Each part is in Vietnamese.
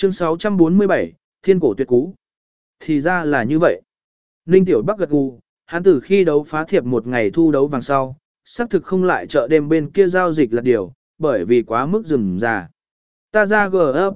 Chương 647, Thiên cổ tuyệt cú. Thì ra là như vậy. Ninh Tiểu Bắc gật gù, hắn từ khi đấu phá thiệp một ngày thu đấu vàng sau, xác thực không lại chợ đêm bên kia giao dịch là điều, bởi vì quá mức rườm rà. Ta ra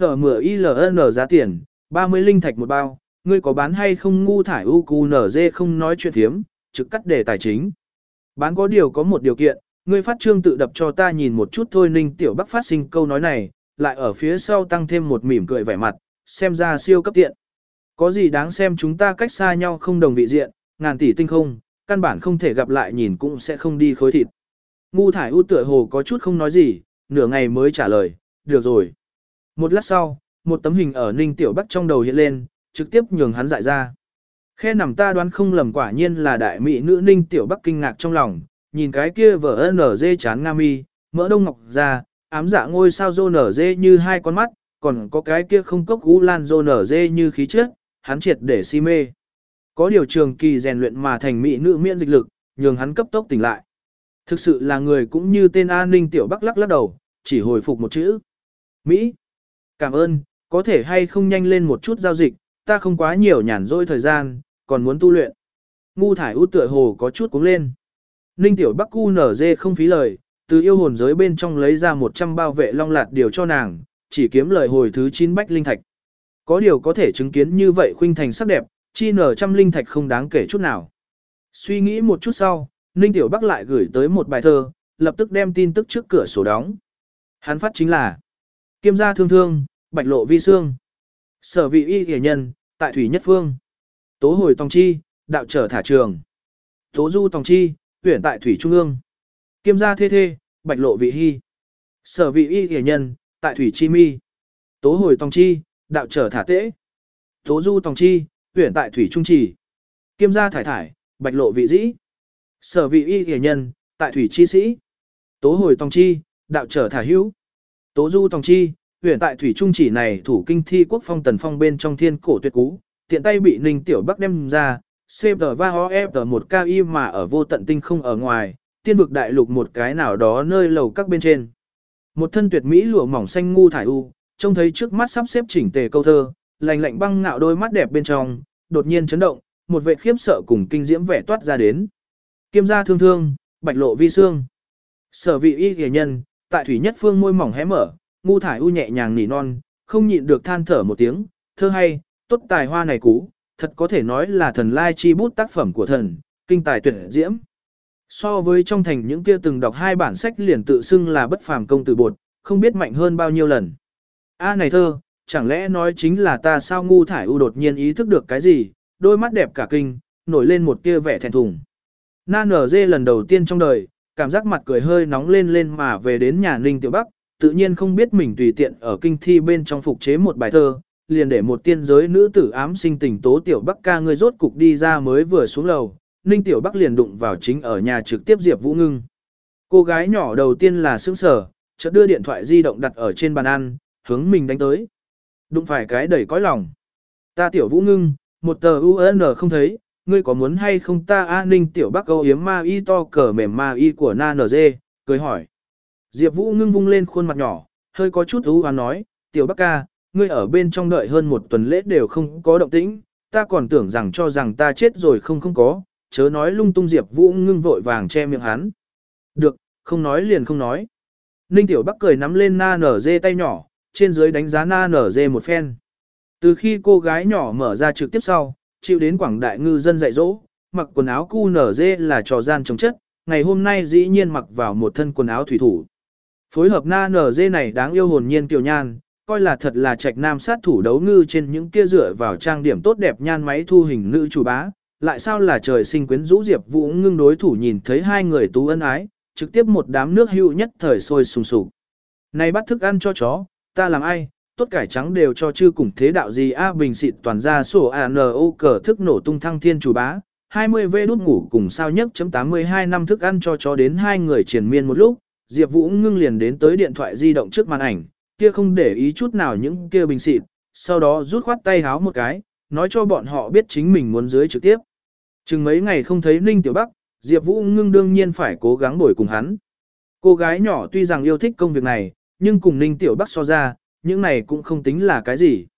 GFG10ILN giá tiền, 30 linh thạch một bao, ngươi có bán hay không? Ngu thải UQNZ không nói chuyện thiếm, trực cắt đề tài chính. Bán có điều có một điều kiện, ngươi phát trương tự đập cho ta nhìn một chút thôi. Ninh Tiểu Bắc phát sinh câu nói này, lại ở phía sau tăng thêm một mỉm cười vẻ mặt, xem ra siêu cấp tiện. Có gì đáng xem, chúng ta cách xa nhau không đồng vị diện, ngàn tỷ tinh không, căn bản không thể gặp lại, nhìn cũng sẽ không đi khối thịt. Ngu thải u tựa hồ có chút không nói gì, nửa ngày mới trả lời, được rồi. Một lát sau, một tấm hình ở Ninh Tiểu Bắc trong đầu hiện lên, trực tiếp nhường hắn dại ra. Khe nằm, ta đoán không lầm, quả nhiên là đại mỹ nữ. Ninh Tiểu Bắc kinh ngạc trong lòng, nhìn cái kia vở NG chán nga mi, mỡ đông ngọc ra, ám dạ ngôi sao rô nở dê như hai con mắt, còn có cái kia không cốc gú lan rô nở dê như khí chất, hắn triệt để si mê. Có điều trường kỳ rèn luyện mà thành mỹ nữ miễn dịch lực, nhường hắn cấp tốc tỉnh lại. Thực sự là người cũng như tên A. Ninh Tiểu Bắc lắc lắc đầu, chỉ hồi phục một chữ. Mỹ. Cảm ơn, có thể hay không nhanh lên một chút giao dịch, ta không quá nhiều nhàn rỗi thời gian, còn muốn tu luyện. Ngu thải u tựa hồ có chút cuống lên. Ninh Tiểu Bắc QNZ không phí lời, từ yêu hồn giới bên trong lấy ra 100 bao vệ long lạt điều cho nàng, chỉ kiếm lời hồi thứ 9 bách linh thạch. Có điều có thể chứng kiến như vậy khuynh thành sắc đẹp, chi nở trăm linh thạch không đáng kể chút nào. Suy nghĩ một chút sau, Ninh Tiểu Bắc lại gửi tới một bài thơ, lập tức đem tin tức trước cửa sổ đóng. Hắn phát chính là: Kiêm gia thương thương, bạch lộ vi xương. Sở vị y hề nhân, tại thủy nhất phương. Tố hồi tòng chi, đạo trở thả trường. Tố du tòng chi, huyển tại thủy trung ương. Kiêm gia thê thê, bạch lộ vị hy. Sở vị y hề nhân, tại thủy chi mi. Tố hồi tòng chi, đạo trở thả tễ. Tố du tòng chi, huyển tại thủy trung trì. Kiêm gia thải thải, bạch lộ vị dĩ. Sở vị y hề nhân, tại thủy chi sĩ. Tố hồi tòng chi, đạo trở thả hữu. Tố du tòng chi, huyển tại thủy trung chỉ này thủ kinh thi quốc phong tần phong bên trong thiên cổ tuyệt cú, tiện tay bị Ninh Tiểu Bắc đem ra, một KI mà ở vô tận tinh không ở ngoài, tiên vực đại lục một cái nào đó nơi lầu các bên trên. Một thân tuyệt mỹ lụa mỏng xanh ngu thải u, trông thấy trước mắt sắp xếp chỉnh tề câu thơ, lạnh lạnh băng ngạo đôi mắt đẹp bên trong, đột nhiên chấn động, một vệ khiếp sợ cùng kinh diễm vẻ toát ra đến. Kiêm gia thương thương, bạch lộ vi xương. Sở vị y hề nhân, tại thủy nhất phương, môi mỏng hé mở, ngu thải u nhẹ nhàng nỉ non, không nhịn được than thở một tiếng, thơ hay, tốt tài hoa này cú, thật có thể nói là thần lai chi bút, tác phẩm của thần, kinh tài tuyệt diễm. So với trong thành những kia từng đọc hai bản sách liền tự xưng là bất phàm công tử bột, không biết mạnh hơn bao nhiêu lần. A này thơ, chẳng lẽ nói chính là ta sao? Ngu thải u đột nhiên ý thức được cái gì, đôi mắt đẹp cả kinh, nổi lên một tia vẻ thẹn thùng. Na nở dê lần đầu tiên trong đời, cảm giác mặt cười hơi nóng lên mà về đến nhà Ninh Tiểu Bắc, tự nhiên không biết mình tùy tiện ở kinh thi bên trong phục chế một bài thơ, liền để một tiên giới nữ tử ám sinh tình tố. Tiểu Bắc ca, ngươi rốt cục đi ra. Mới vừa xuống lầu, Ninh Tiểu Bắc liền đụng vào chính ở nhà trực tiếp Diệp Vũ Ngưng. Cô gái nhỏ đầu tiên là sững sờ, chợt đưa điện thoại di động đặt ở trên bàn ăn, hướng mình đánh tới. Đụng phải cái đầy cõi lòng. Ta Tiểu Vũ Ngưng, một tờ UN không thấy, ngươi có muốn hay không ta? A Ninh Tiểu Bắc âu yếm ma y to cờ mềm ma y của Na NG, cười hỏi. Diệp Vũ Ngưng vung lên khuôn mặt nhỏ, hơi có chút ưu hoán nói, Tiểu Bắc ca, ngươi ở bên trong đợi hơn một tuần lễ đều không có động tĩnh, ta còn tưởng rằng cho rằng ta chết rồi. Không có, chớ nói lung tung. Diệp Vũ Ngưng vội vàng che miệng hắn. Được, không nói liền không nói. Ninh Tiểu Bắc cười nắm lên Na NG tay nhỏ, trên dưới đánh giá Na NG một phen. Từ khi cô gái nhỏ mở ra trực tiếp sau, chịu đến quảng đại ngư dân dạy dỗ, mặc quần áo QNZ là trò gian chống chất, ngày hôm nay dĩ nhiên mặc vào một thân quần áo thủy thủ. Phối hợp Na NG này đáng yêu hồn nhiên kiều nhan, coi là thật là trạch nam sát thủ đấu ngư trên những kia dựa vào trang điểm tốt đẹp nhan máy thu hình nữ chủ bá, lại sao là trời sinh quyến rũ. Diệp Vũ Ngưng đối thủ nhìn thấy hai người tú ân ái, trực tiếp một đám nước hữu nhất thời sôi sùng sục. Này bắt thức ăn cho chó, ta làm ai, tốt cải trắng đều cho chư cùng thế đạo gì? A bình xịt toàn ra sổ ANO cờ thức nổ tung thăng thiên chủ bá, 20V đút ngủ cùng sao nhất chấm 82 năm thức ăn cho chó. Đến hai người triền miên một lúc, Diệp Vũ Ngưng liền đến tới điện thoại di động trước màn ảnh, kia không để ý chút nào những kia bình xịt, sau đó rút khoát tay háo một cái, nói cho bọn họ biết chính mình muốn dưới trực tiếp. Chừng mấy ngày không thấy Ninh Tiểu Bắc, Diệp Vũ Ngưng đương nhiên phải cố gắng bồi cùng hắn. Cô gái nhỏ tuy rằng yêu thích công việc này, nhưng cùng Ninh Tiểu Bắc so ra, những này cũng không tính là cái gì.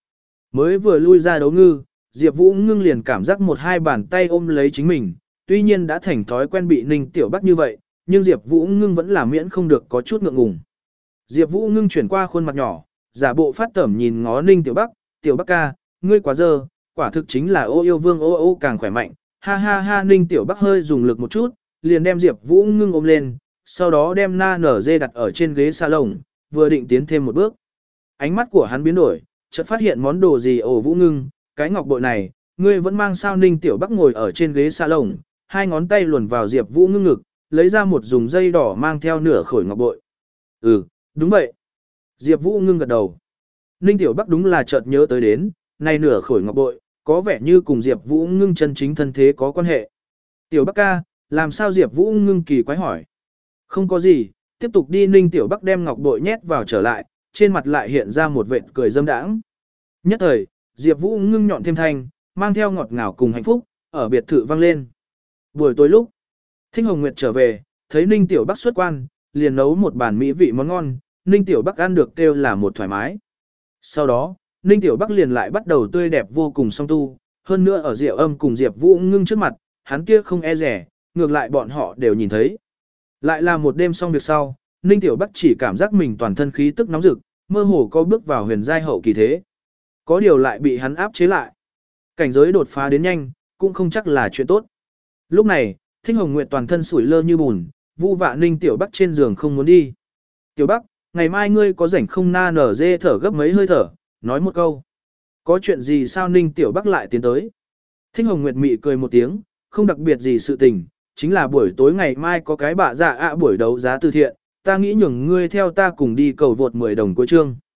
Mới vừa lui ra đấu ngư, Diệp Vũ Ngưng liền cảm giác một hai bàn tay ôm lấy chính mình, tuy nhiên đã thành thói quen bị Ninh Tiểu Bắc như vậy, nhưng Diệp Vũ Ngưng vẫn là miễn không được có chút ngượng ngùng. Diệp Vũ Ngưng chuyển qua khuôn mặt nhỏ, giả bộ phát tẩm nhìn ngó Ninh Tiểu Bắc ca, ngươi quá dơ, quả thực chính là ô yêu vương ô ô càng khỏe mạnh, ha ha ha. Ninh Tiểu Bắc hơi dùng lực một chút, liền đem Diệp Vũ Ngưng ôm lên, sau đó đem na nở dê đặt ở trên ghế salon, vừa định tiến thêm một bước. Ánh mắt của hắn biến đổi, chợt phát hiện món đồ gì. Ồ Vũ Ngưng, cái ngọc bội này, ngươi vẫn mang sao? Ninh Tiểu Bắc ngồi ở trên ghế salon, hai ngón tay luồn vào Diệp Vũ Ngưng ngực, lấy ra một dùng dây đỏ mang theo nửa khối ngọc bội. Ừ, đúng vậy. Diệp Vũ Ngưng gật đầu. Ninh Tiểu Bắc đúng là chợt nhớ tới đến, này nửa khối ngọc bội, có vẻ như cùng Diệp Vũ Ngưng chân chính thân thế có quan hệ. Tiểu Bắc ca, làm sao? Diệp Vũ Ngưng kỳ quái hỏi. Không có gì, tiếp tục đi. Ninh Tiểu Bắc đem ngọc bội nhét vào trở lại, trên mặt lại hiện ra một vệt cười dâm đãng. Nhất thời, Diệp Vũ Ngưng nhọn thêm thanh, mang theo ngọt ngào cùng hạnh phúc, ở biệt thự vang lên. Buổi tối lúc, Thích Hồng Nguyệt trở về, thấy Ninh Tiểu Bắc xuất quan, liền nấu một bàn mỹ vị món ngon, Ninh Tiểu Bắc ăn được kêu là một thoải mái. Sau đó, Ninh Tiểu Bắc liền lại bắt đầu tươi đẹp vô cùng song tu, hơn nữa ở Diệu Âm cùng Diệp Vũ Ngưng trước mặt, hắn kia không e rẻ, ngược lại bọn họ đều nhìn thấy. Lại là một đêm xong việc sau, Ninh Tiểu Bắc chỉ cảm giác mình toàn thân khí tức nóng rực, mơ hồ có bước vào huyền giai hậu kỳ thế. Có điều lại bị hắn áp chế lại. Cảnh giới đột phá đến nhanh, cũng không chắc là chuyện tốt. Lúc này, Thích Hồng Nguyệt toàn thân sủi lơ như bùn, vu vạ Ninh Tiểu Bắc trên giường không muốn đi. Tiểu Bắc, ngày mai ngươi có rảnh không? Na nở dê thở gấp mấy hơi thở, nói một câu. Có chuyện gì sao? Ninh Tiểu Bắc lại tiến tới. Thích Hồng Nguyệt mị cười một tiếng, không đặc biệt gì sự tình, chính là buổi tối ngày mai có cái bạ dạ buổi đấu giá từ thiện, ta nghĩ nhường ngươi theo ta cùng đi cầu vượt 10 đồng cuối chương.